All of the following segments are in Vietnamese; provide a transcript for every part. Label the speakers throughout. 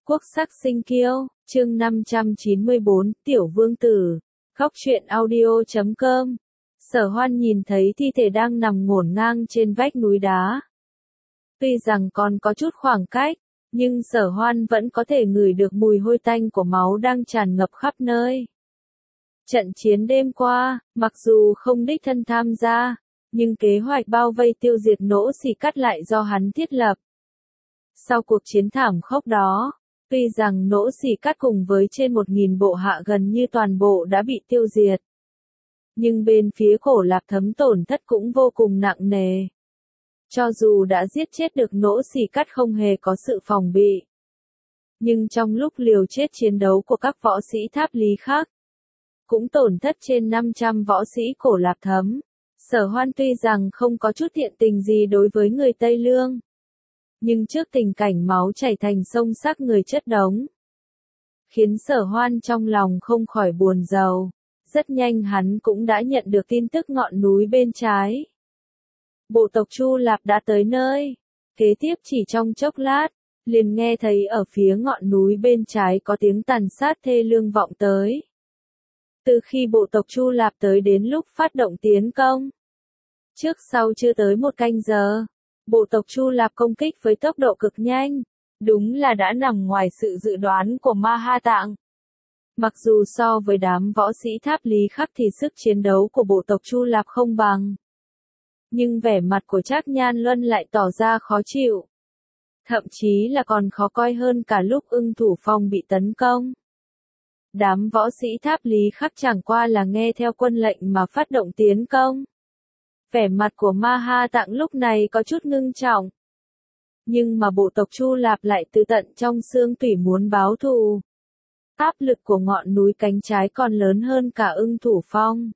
Speaker 1: Quốc sắc sinh kiêu, chương 594, Tiểu Vương Tử, khóc truyện audio.com. Sở Hoan nhìn thấy thi thể đang nằm ngổn ngang trên vách núi đá. Tuy rằng còn có chút khoảng cách, nhưng Sở Hoan vẫn có thể ngửi được mùi hôi tanh của máu đang tràn ngập khắp nơi. Trận chiến đêm qua, mặc dù không đích thân tham gia, nhưng kế hoạch bao vây tiêu diệt Nỗ Xì Cắt lại do hắn thiết lập. Sau cuộc chiến thảm khốc đó, tuy rằng Nỗ Xì Cắt cùng với trên 1.000 bộ hạ gần như toàn bộ đã bị tiêu diệt, nhưng bên phía Cổ Lạp Thấm tổn thất cũng vô cùng nặng nề. Cho dù đã giết chết được Nỗ Xì Cắt không hề có sự phòng bị, nhưng trong lúc liều chết chiến đấu của các võ sĩ Tháp Lý khác, cũng tổn thất trên 500 võ sĩ Cổ Lạp Thấm. Sở Hoan tuy rằng không có chút thiện tình gì đối với người Tây Lương, nhưng trước tình cảnh máu chảy thành sông xác người chất đống, khiến Sở Hoan trong lòng không khỏi buồn rầu. Rất nhanh hắn cũng đã nhận được tin tức ngọn núi bên trái. Bộ tộc Chu Lạp đã tới nơi. Kế tiếp chỉ trong chốc lát, liền nghe thấy ở phía ngọn núi bên trái có tiếng tàn sát thê lương vọng tới. Từ khi bộ tộc Chu Lạp tới đến lúc phát động tiến công, trước sau chưa tới một canh giờ, bộ tộc Chu Lạp công kích với tốc độ cực nhanh, đúng là đã nằm ngoài sự dự đoán của Ma Ha Tạng. Mặc dù so với đám võ sĩ Tháp Lý Khắc thì sức chiến đấu của bộ tộc Chu Lạp không bằng, nhưng vẻ mặt của Trác Nhan Luân lại tỏ ra khó chịu. Thậm chí là còn khó coi hơn cả lúc Ưng Thủ Phong bị tấn công. Đám võ sĩ Tháp Lý Khắc chẳng qua là nghe theo quân lệnh mà phát động tiến công. Vẻ mặt của Ma Ha Tạng lúc này có chút ngưng trọng. Nhưng mà bộ tộc Chu Lạp lại từ tận trong xương tủy muốn báo thù. Áp lực của ngọn núi cánh trái còn lớn hơn cả Ưng Thủ Phong.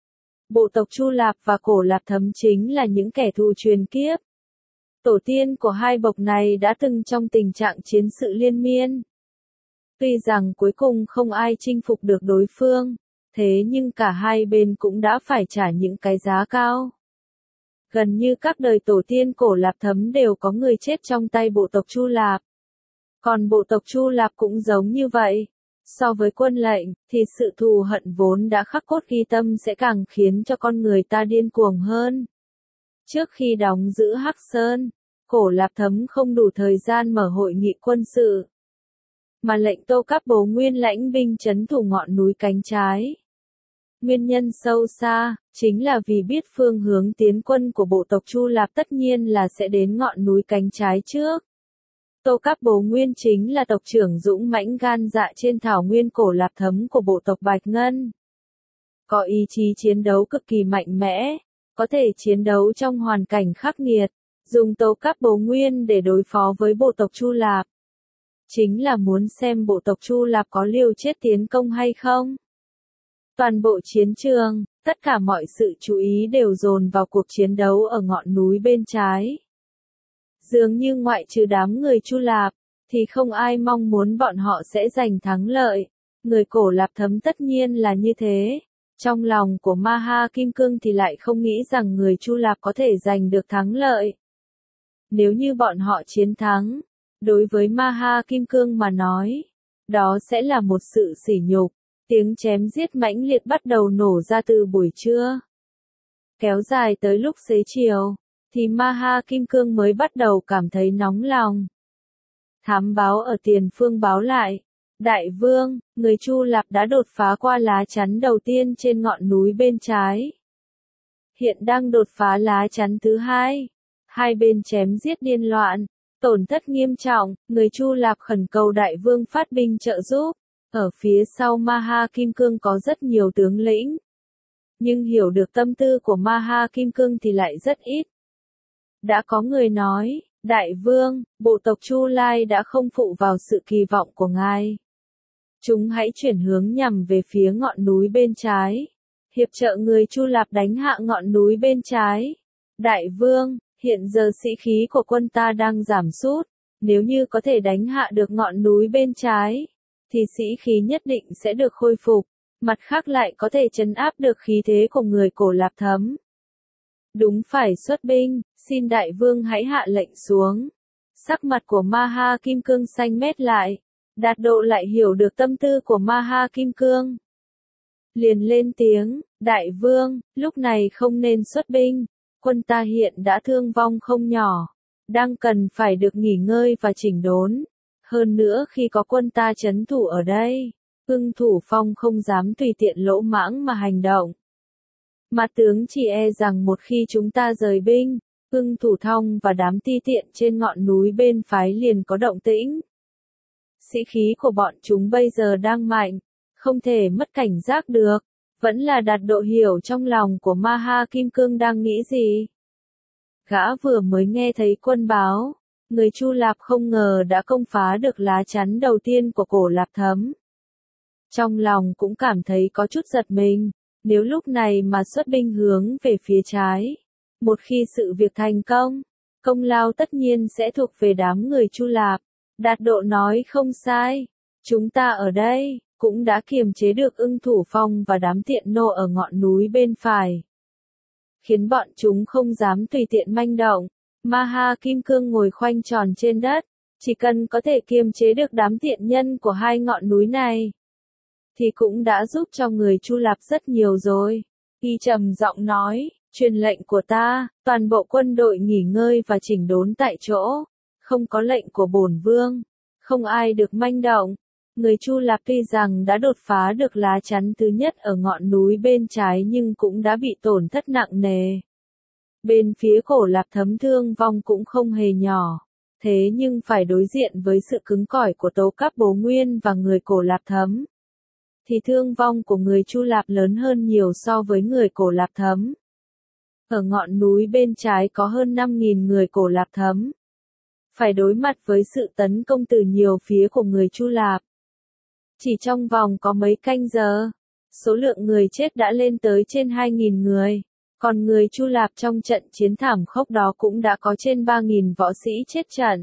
Speaker 1: Bộ tộc Chu Lạp và Cổ Lạp Thấm chính là những kẻ thù truyền kiếp. Tổ tiên của hai bộc này đã từng trong tình trạng chiến sự liên miên. Tuy rằng cuối cùng không ai chinh phục được đối phương, thế nhưng cả hai bên cũng đã phải trả những cái giá cao. Gần như các đời tổ tiên Cổ Lạp Thấm đều có người chết trong tay bộ tộc Chu Lạp. Còn bộ tộc Chu Lạp cũng giống như vậy. So với quân lệnh, thì sự thù hận vốn đã khắc cốt ghi tâm sẽ càng khiến cho con người ta điên cuồng hơn. Trước khi đóng giữ Hắc Sơn, Cổ Lạp Thấm không đủ thời gian mở hội nghị quân sự, mà lệnh Tô Cáp Bố Nguyên lãnh binh trấn thủ ngọn núi cánh trái. Nguyên nhân sâu xa, chính là vì biết phương hướng tiến quân của bộ tộc Chu Lạp tất nhiên là sẽ đến ngọn núi cánh trái trước. Tô Cáp Bố Nguyên chính là tộc trưởng dũng mãnh gan dạ trên thảo nguyên Cổ Lạp Thấm của bộ tộc Bạch Ngân. Có ý chí chiến đấu cực kỳ mạnh mẽ, có thể chiến đấu trong hoàn cảnh khắc nghiệt, dùng Tô Cáp Bố Nguyên để đối phó với bộ tộc Chu Lạp. Chính là muốn xem bộ tộc Chu Lạp có liều chết tiến công hay không. Toàn bộ chiến trường, tất cả mọi sự chú ý đều dồn vào cuộc chiến đấu ở ngọn núi bên trái. Dường như ngoại trừ đám người Chu Lạp, thì không ai mong muốn bọn họ sẽ giành thắng lợi. Người Cổ Lạp Thấm tất nhiên là như thế. Trong lòng của Ma Ha Kim Cương thì lại không nghĩ rằng người Chu Lạp có thể giành được thắng lợi. Nếu như bọn họ chiến thắng, đối với Ma Ha Kim Cương mà nói, đó sẽ là một sự sỉ nhục. Tiếng chém giết mãnh liệt bắt đầu nổ ra từ buổi trưa. Kéo dài tới lúc xế chiều, thì Ma Ha Kim Cương mới bắt đầu cảm thấy nóng lòng. Thám báo ở tiền phương báo lại, Đại Vương, người Chu Lạp đã đột phá qua lá chắn đầu tiên trên ngọn núi bên trái. Hiện đang đột phá lá chắn thứ hai. Hai bên chém giết điên loạn, tổn thất nghiêm trọng, người Chu Lạp khẩn cầu Đại Vương phát binh trợ giúp. Ở phía sau Ma Ha Kim Cương có rất nhiều tướng lĩnh, nhưng hiểu được tâm tư của Ma Ha Kim Cương thì lại rất ít. Đã có người nói, Đại Vương, bộ tộc Chu Lai đã không phụ vào sự kỳ vọng của ngài. Chúng hãy chuyển hướng nhằm về phía ngọn núi bên trái, hiệp trợ người Chu Lạp đánh hạ ngọn núi bên trái. Đại Vương, hiện giờ sĩ khí của quân ta đang giảm sút, nếu như có thể đánh hạ được ngọn núi bên trái, thì sĩ khí nhất định sẽ được khôi phục, mặt khác lại có thể trấn áp được khí thế của người Cổ Lạp Thấm. Đúng phải xuất binh, xin Đại Vương hãy hạ lệnh xuống. Sắc mặt của Ma Ha Kim Cương xanh mét lại, Đạt Độ lại hiểu được tâm tư của Ma Ha Kim Cương. Liền lên tiếng, đại vương, lúc này không nên xuất binh, quân ta hiện đã thương vong không nhỏ, đang cần phải được nghỉ ngơi và chỉnh đốn. Hơn nữa khi có quân ta trấn thủ ở đây, Ưng Thủ Phong không dám tùy tiện lỗ mãng mà hành động. Mà tướng chỉ e rằng một khi chúng ta rời binh, Ưng Thủ Thông và đám ti tiện trên ngọn núi bên phái liền có động tĩnh. Sĩ khí của bọn chúng bây giờ đang mạnh, không thể mất cảnh giác được. Vẫn là Đạt Độ hiểu trong lòng của Ma Ha Kim Cương đang nghĩ gì. Gã vừa mới nghe thấy quân báo, người Chu Lạp không ngờ đã công phá được lá chắn đầu tiên của Cổ Lạp Thấm. Trong lòng cũng cảm thấy có chút giật mình, nếu lúc này mà xuất binh hướng về phía trái, một khi sự việc thành công, công lao tất nhiên sẽ thuộc về đám người Chu Lạp. Đạt Độ nói không sai, chúng ta ở đây cũng đã kiềm chế được Ưng Thủ Phong và đám tiện nô ở ngọn núi bên phải, khiến bọn chúng không dám tùy tiện manh động. Ma Ha Kim Cương ngồi khoanh tròn trên đất, chỉ cần có thể kiềm chế được đám tiện nhân của hai ngọn núi này, thì cũng đã giúp cho người Chu Lạp rất nhiều rồi. Y trầm giọng nói, truyền lệnh của ta, toàn bộ quân đội nghỉ ngơi và chỉnh đốn tại chỗ, không có lệnh của bổn vương, không ai được manh động. Người Chu Lạp tuy rằng đã đột phá được lá chắn thứ nhất ở ngọn núi bên trái nhưng cũng đã bị tổn thất nặng nề. Bên phía Cổ Lạp Thấm thương vong cũng không hề nhỏ, thế nhưng phải đối diện với sự cứng cỏi của Tố Cáp Bố Nguyên và người Cổ Lạp Thấm, thì thương vong của người Chu Lạp lớn hơn nhiều so với người Cổ Lạp Thấm. Ở ngọn núi bên trái có hơn 5.000 người Cổ Lạp Thấm, phải đối mặt với sự tấn công từ nhiều phía của người Chu Lạp. Chỉ trong vòng có mấy canh giờ, số lượng người chết đã lên tới trên 2.000 người, còn người Chu Lạp trong trận chiến thảm khốc đó cũng đã có trên 3.000 võ sĩ chết trận.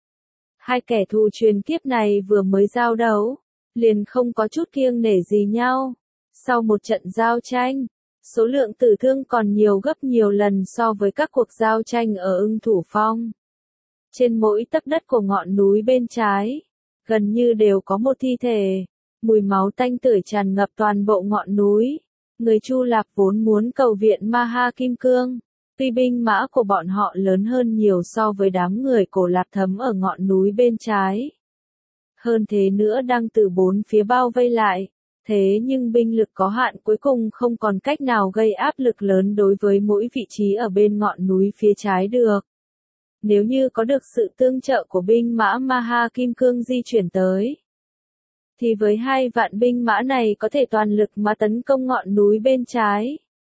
Speaker 1: Hai kẻ thù truyền kiếp này vừa mới giao đấu, liền không có chút kiêng nể gì nhau. Sau một trận giao tranh, số lượng tử thương còn nhiều gấp nhiều lần so với các cuộc giao tranh ở Ưng Thủ Phong. Trên mỗi tấc đất của ngọn núi bên trái, gần như đều có một thi thể, mùi máu tanh tưởi tràn ngập toàn bộ ngọn núi. Người Chu Lạp vốn muốn cầu viện Ma Ha Kim Cương, tuy binh mã của bọn họ lớn hơn nhiều so với đám người Cổ Lạp Thấm ở ngọn núi bên trái. Hơn thế nữa đang từ bốn phía bao vây lại, thế nhưng binh lực có hạn cuối cùng không còn cách nào gây áp lực lớn đối với mỗi vị trí ở bên ngọn núi phía trái được. Nếu như có được sự tương trợ của binh mã Ma Ha Kim Cương di chuyển tới, thì với 2 vạn binh mã này có thể toàn lực mà tấn công ngọn núi bên trái.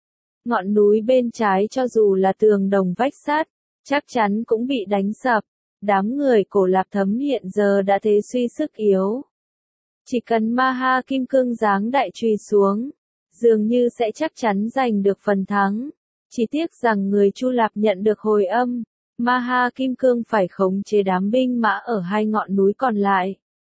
Speaker 1: Ngọn núi bên trái cho dù là tường đồng vách sắt, chắc chắn cũng bị đánh sập. Đám người Cổ Lạp Thấm hiện giờ đã thế suy sức yếu. Chỉ cần Ma Ha Kim Cương giáng đại chùy xuống, dường như sẽ chắc chắn giành được phần thắng. Chỉ tiếc rằng người Chu Lạp nhận được hồi âm, Ma Ha Kim Cương phải khống chế đám binh mã ở 2 ngọn núi còn lại,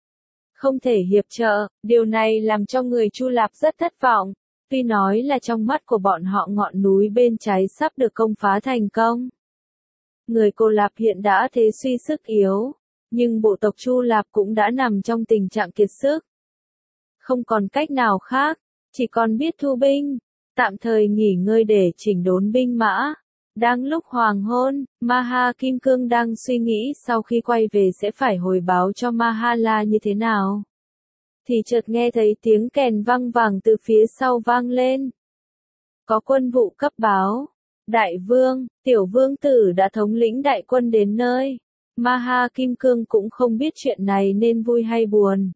Speaker 1: không thể hiệp trợ. Điều này làm cho người Chu Lạp rất thất vọng. Tuy nói là trong mắt của bọn họ ngọn núi bên trái sắp được công phá thành công, người Cổ Lạp hiện đã thế suy sức yếu, nhưng bộ tộc Chu Lạp cũng đã nằm trong tình trạng kiệt sức. Không còn cách nào khác, chỉ còn biết thu binh, tạm thời nghỉ ngơi để chỉnh đốn binh mã. Đang lúc hoàng hôn, Ma Ha Kim Cương đang suy nghĩ sau khi quay về sẽ phải hồi báo cho Ma Ha La như thế nào, thì chợt nghe thấy tiếng kèn vang vẳng từ phía sau vang lên. Có quân vụ cấp báo. Đại vương, tiểu vương tử đã thống lĩnh đại quân đến nơi. Ma Ha Kim Cương cũng không biết chuyện này nên vui hay buồn.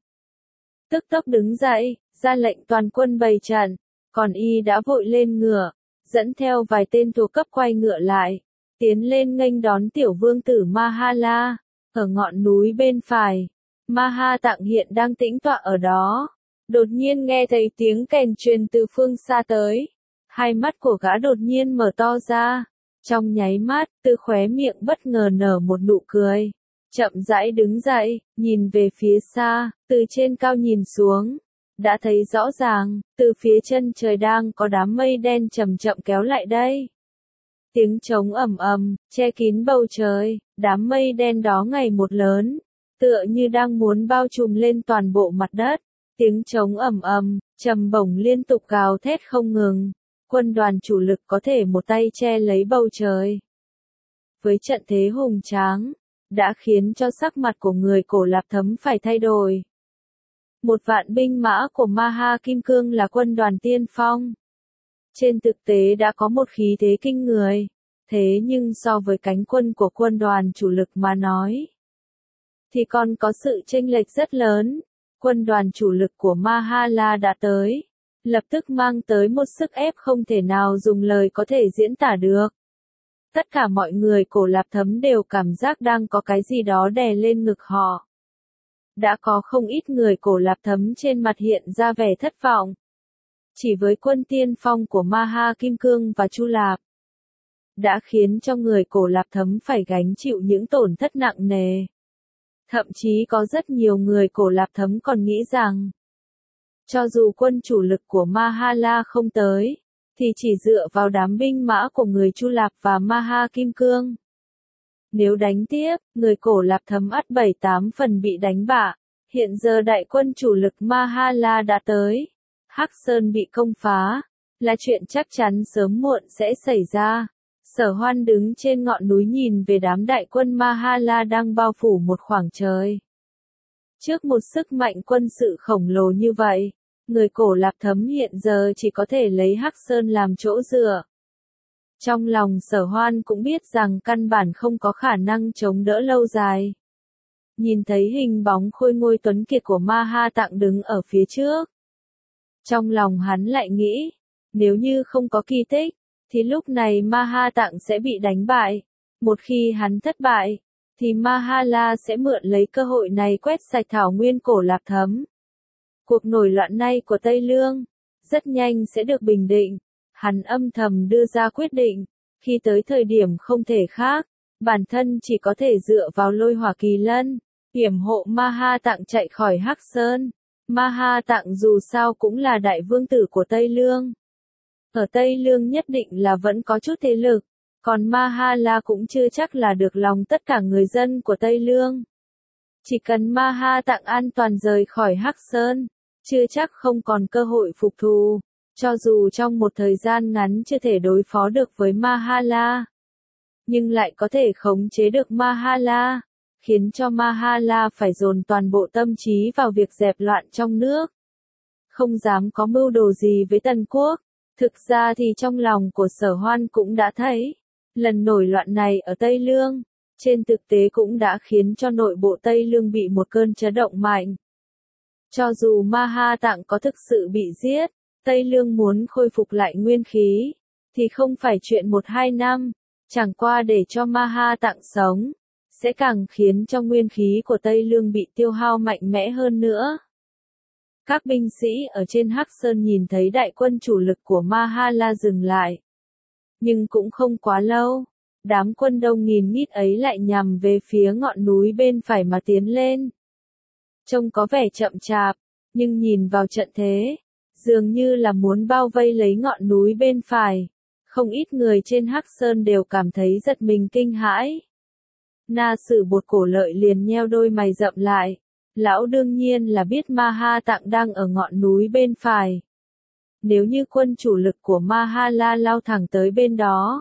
Speaker 1: Tức tốc đứng dậy, ra lệnh toàn quân bày trận, còn y đã vội lên ngựa, dẫn theo vài tên thuộc cấp quay ngựa lại, tiến lên nghênh đón tiểu vương tử Ma Ha La. Ở ngọn núi bên phải, Ma Ha Tạng hiện đang tĩnh tọa ở đó, đột nhiên nghe thấy tiếng kèn truyền từ phương xa tới. Hai mắt của gã đột nhiên mở to ra, trong nháy mắt, từ khóe miệng bất ngờ nở một nụ cười. Chậm rãi đứng dậy, nhìn về phía xa, từ trên cao nhìn xuống, đã thấy rõ ràng, từ phía chân trời đang có đám mây đen chậm chậm kéo lại đây. Tiếng trống ầm ầm, che kín bầu trời, đám mây đen đó ngày một lớn, tựa như đang muốn bao trùm lên toàn bộ mặt đất. Tiếng trống ầm ầm, trầm bổng liên tục gào thét không ngừng. Quân đoàn chủ lực có thể một tay che lấy bầu trời. Với trận thế hùng tráng, đã khiến cho sắc mặt của người Cổ Lạp Thấm phải thay đổi. 1.000 binh mã của Maha Kim Cương là quân đoàn tiên phong. Trên thực tế đã có một khí thế kinh người. Thế nhưng so với cánh quân của quân đoàn chủ lực mà nói, thì còn có sự chênh lệch rất lớn. Quân đoàn chủ lực của Mahala đã tới, lập tức mang tới một sức ép không thể nào dùng lời có thể diễn tả được. Tất cả mọi người Cổ Lạp Thấm đều cảm giác đang có cái gì đó đè lên ngực họ. Đã có không ít người Cổ Lạp Thấm trên mặt hiện ra vẻ thất vọng. Chỉ với quân tiên phong của Maha Kim Cương và Chu Lạp, đã khiến cho người Cổ Lạp Thấm phải gánh chịu những tổn thất nặng nề. Thậm chí có rất nhiều người Cổ Lạp Thấm còn nghĩ rằng, cho dù quân chủ lực của Mahala không tới, thì chỉ dựa vào đám binh mã của người Chu Lạp và Maha Kim Cương. Nếu đánh tiếp, người Cổ Lạp Thấm ắt 7-8 phần bị đánh bại. Hiện giờ đại quân chủ lực Mahala đã tới. Hắc Sơn bị công phá, là chuyện chắc chắn sớm muộn sẽ xảy ra. Sở Hoan đứng trên ngọn núi nhìn về đám đại quân Mahala đang bao phủ một khoảng trời. Trước một sức mạnh quân sự khổng lồ như vậy, người Cổ Lạp Thấm hiện giờ chỉ có thể lấy Hắc Sơn làm chỗ dựa. Trong lòng Sở Hoan cũng biết rằng căn bản không có khả năng chống đỡ lâu dài. Nhìn thấy hình bóng khôi ngôi tuấn kiệt của Maha Tạng đứng ở phía trước. Trong lòng hắn lại nghĩ, nếu như không có kỳ tích, thì lúc này Maha Tạng sẽ bị đánh bại. Một khi hắn thất bại, thì Mahala sẽ mượn lấy cơ hội này quét sạch thảo nguyên Cổ Lạp Thấm. Cuộc nổi loạn này của Tây Lương, rất nhanh sẽ được bình định. Hắn âm thầm đưa ra quyết định, khi tới thời điểm không thể khác, bản thân chỉ có thể dựa vào Lôi Hỏa Kỳ Lân, yểm hộ Maha Tạng chạy khỏi Hắc Sơn. Maha Tạng dù sao cũng là đại vương tử của Tây Lương. Ở Tây Lương nhất định là vẫn có chút thế lực, còn Mahala cũng chưa chắc là được lòng tất cả người dân của Tây Lương. Chỉ cần Maha Tạng an toàn rời khỏi Hắc Sơn, chưa chắc không còn cơ hội phục thù. Cho dù trong một thời gian ngắn chưa thể đối phó được với Mahala, nhưng lại có thể khống chế được Mahala, khiến cho Mahala phải dồn toàn bộ tâm trí vào việc dẹp loạn trong nước. Không dám có mưu đồ gì với Tần Quốc. Thực ra thì trong lòng của Sở Hoan cũng đã thấy, lần nổi loạn này ở Tây Lương, trên thực tế cũng đã khiến cho nội bộ Tây Lương bị một cơn chấn động mạnh. Cho dù Maha Tạng có thực sự bị giết, Tây Lương muốn khôi phục lại nguyên khí, thì không phải chuyện 1-2 năm, chẳng qua để cho Maha Tạng sống, sẽ càng khiến cho nguyên khí của Tây Lương bị tiêu hao mạnh mẽ hơn nữa. Các binh sĩ ở trên Hắc Sơn nhìn thấy đại quân chủ lực của Mahala dừng lại. Nhưng cũng không quá lâu, đám quân đông nghìn nghít ấy lại nhằm về phía ngọn núi bên phải mà tiến lên. Trông có vẻ chậm chạp, nhưng nhìn vào trận thế, dường như là muốn bao vây lấy ngọn núi bên phải. Không ít người trên Hắc Sơn đều cảm thấy giật mình kinh hãi. Na Sử Bột Cổ Lợi liền nheo đôi mày rậm lại. Lão đương nhiên là biết Maha Tạng đang ở ngọn núi bên phải. Nếu như quân chủ lực của Mahala lao thẳng tới bên đó,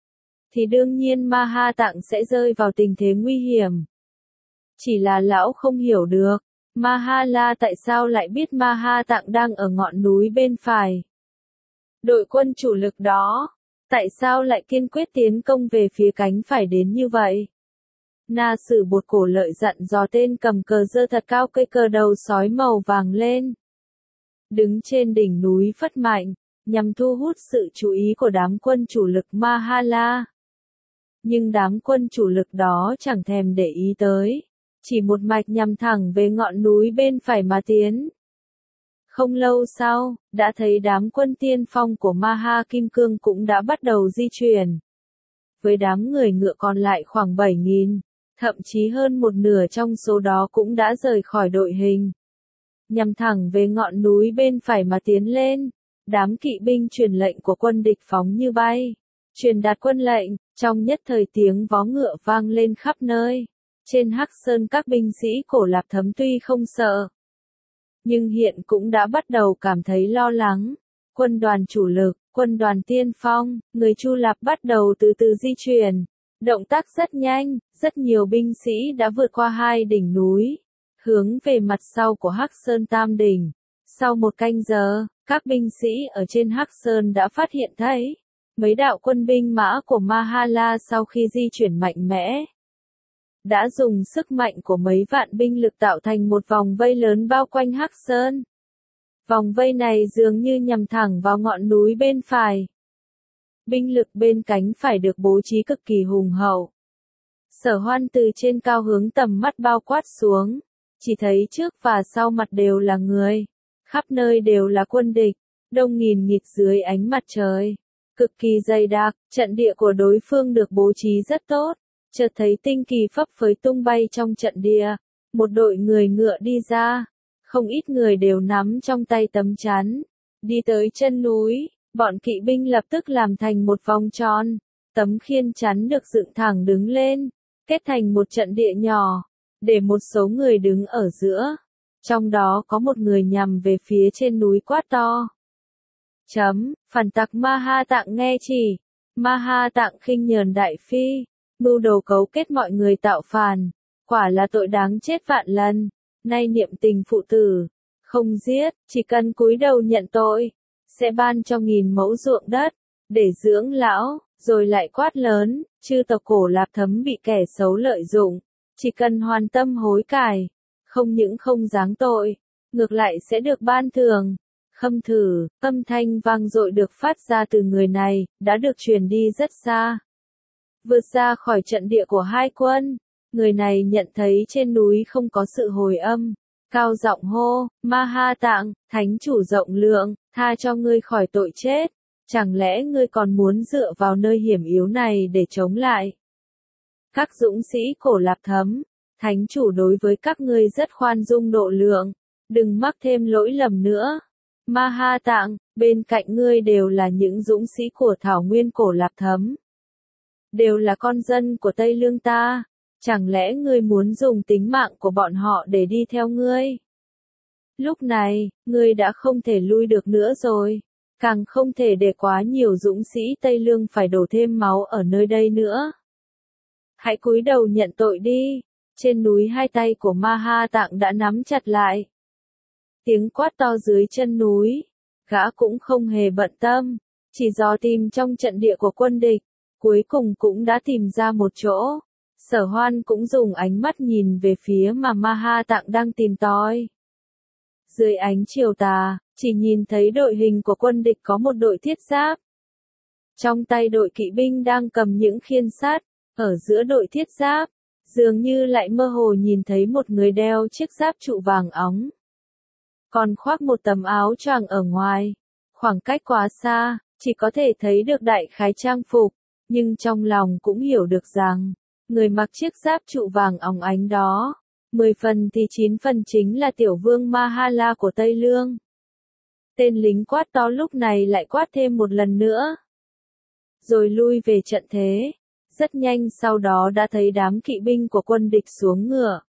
Speaker 1: thì đương nhiên Maha Tạng sẽ rơi vào tình thế nguy hiểm. Chỉ là lão không hiểu được, Mahala tại sao lại biết Maha Tạng đang ở ngọn núi bên phải. Đội quân chủ lực đó, tại sao lại kiên quyết tiến công về phía cánh phải đến như vậy? Na Sử Bột Cổ Lợi dặn dò tên cầm cờ giơ thật cao cây cờ đầu sói màu vàng lên. Đứng trên đỉnh núi phất mạnh, nhằm thu hút sự chú ý của đám quân chủ lực Mahala. Nhưng đám quân chủ lực đó chẳng thèm để ý tới, chỉ một mạch nhằm thẳng về ngọn núi bên phải mà tiến. Không lâu sau, đã thấy đám quân tiên phong của Maha Kim Cương cũng đã bắt đầu di chuyển. Với đám người ngựa còn lại khoảng 7.000. Thậm chí hơn một nửa trong số đó cũng đã rời khỏi đội hình. Nhằm thẳng về ngọn núi bên phải mà tiến lên, đám kỵ binh truyền lệnh của quân địch phóng như bay. Truyền đạt quân lệnh, trong nhất thời tiếng vó ngựa vang lên khắp nơi. Trên Hắc Sơn các binh sĩ Cổ Lạp Thấm tuy không sợ, nhưng hiện cũng đã bắt đầu cảm thấy lo lắng. Quân đoàn chủ lực, quân đoàn tiên phong, người Chu Lạp bắt đầu từ từ di chuyển. Động tác rất nhanh, rất nhiều binh sĩ đã vượt qua hai đỉnh núi, hướng về mặt sau của Hắc Sơn Tam Đỉnh. Sau một canh giờ, các binh sĩ ở trên Hắc Sơn đã phát hiện thấy mấy đạo quân binh mã của Mahala sau khi di chuyển mạnh mẽ, đã dùng sức mạnh của mấy vạn binh lực tạo thành một vòng vây lớn bao quanh Hắc Sơn. Vòng vây này dường như nhằm thẳng vào ngọn núi bên phải. Binh lực bên cánh phải được bố trí cực kỳ hùng hậu. Sở Hoan từ trên cao hướng tầm mắt bao quát xuống, chỉ thấy trước và sau mặt đều là người, khắp nơi đều là quân địch, đông nghìn nghịt dưới ánh mặt trời, cực kỳ dày đặc. Trận địa của đối phương được bố trí rất tốt. Chợt thấy tinh kỳ phấp phới tung bay trong trận địa, một đội người ngựa đi ra, không ít người đều nắm trong tay tấm chắn, đi tới chân núi. Bọn kỵ binh lập tức làm thành một vòng tròn, tấm khiên chắn được dựng thẳng đứng lên, kết thành một trận địa nhỏ, để một số người đứng ở giữa. Trong đó có một người nhằm về phía trên núi quát to. Phản tặc Ma Ha Tạng nghe chỉ. Ma Ha Tạng khinh nhờn đại phi, mưu đồ cấu kết mọi người tạo phản, quả là tội đáng chết vạn lần. Nay niệm tình phụ tử, không giết, chỉ cần cúi đầu nhận tội, sẽ ban cho 1000 mẫu ruộng đất, để dưỡng lão. Rồi lại quát lớn, chư tộc Cổ Lạp Thấm bị kẻ xấu lợi dụng, chỉ cần hoàn tâm hối cải, không những không giáng tội, ngược lại sẽ được ban thưởng. Khâm thử, âm thanh vang dội được phát ra từ người này, đã được truyền đi rất xa. Vượt ra khỏi trận địa của hai quân, người này nhận thấy trên núi không có sự hồi âm, cao giọng hô, Ma Ha Tạng, thánh chủ rộng lượng, tha cho ngươi khỏi tội chết, chẳng lẽ ngươi còn muốn dựa vào nơi hiểm yếu này để chống lại? Các dũng sĩ Cổ Lạp Thấm, thánh chủ đối với các ngươi rất khoan dung độ lượng, đừng mắc thêm lỗi lầm nữa. Ma Ha Tạng, bên cạnh ngươi đều là những dũng sĩ của thảo nguyên Cổ Lạp Thấm, đều là con dân của Tây Lương ta, chẳng lẽ ngươi muốn dùng tính mạng của bọn họ để đi theo ngươi? Lúc này, ngươi đã không thể lui được nữa rồi, càng không thể để quá nhiều dũng sĩ Tây Lương phải đổ thêm máu ở nơi đây nữa. Hãy cúi đầu nhận tội đi. Trên núi hai tay của Ma Ha Tạng đã nắm chặt lại. Tiếng quát to dưới chân núi, gã cũng không hề bận tâm, chỉ dò tìm trong trận địa của quân địch, cuối cùng cũng đã tìm ra một chỗ. Sở Hoan cũng dùng ánh mắt nhìn về phía mà Ma Ha Tạng đang tìm tòi. Dưới ánh chiều tà, chỉ nhìn thấy đội hình của quân địch có một đội thiết giáp. Trong tay đội kỵ binh đang cầm những khiên sắt, ở giữa đội thiết giáp, dường như lại mơ hồ nhìn thấy một người đeo chiếc giáp trụ vàng óng. Còn khoác một tấm áo choàng ở ngoài, khoảng cách quá xa, chỉ có thể thấy được đại khái trang phục, nhưng trong lòng cũng hiểu được rằng, người mặc chiếc giáp trụ vàng óng ánh đó, 10 phần thì 9 phần chính là tiểu vương Mahala của Tây Lương. Tên lính quát to lúc này lại quát thêm một lần nữa, rồi lui về trận thế. Rất nhanh sau đó đã thấy đám kỵ binh của quân địch xuống ngựa.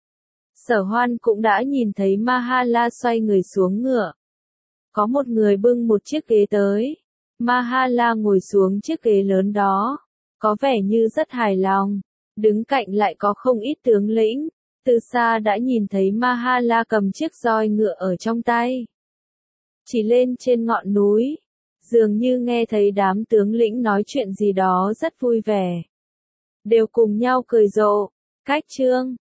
Speaker 1: Sở Hoan cũng đã nhìn thấy Mahala xoay người xuống ngựa. Có một người bưng một chiếc ghế tới. Mahala ngồi xuống chiếc ghế lớn đó, có vẻ như rất hài lòng. Đứng cạnh lại có không ít tướng lĩnh, từ xa đã nhìn thấy Mahala cầm chiếc roi ngựa ở trong tay. Chỉ lên trên ngọn núi, dường như nghe thấy đám tướng lĩnh nói chuyện gì đó rất vui vẻ. Đều cùng nhau cười rộ. Cách chương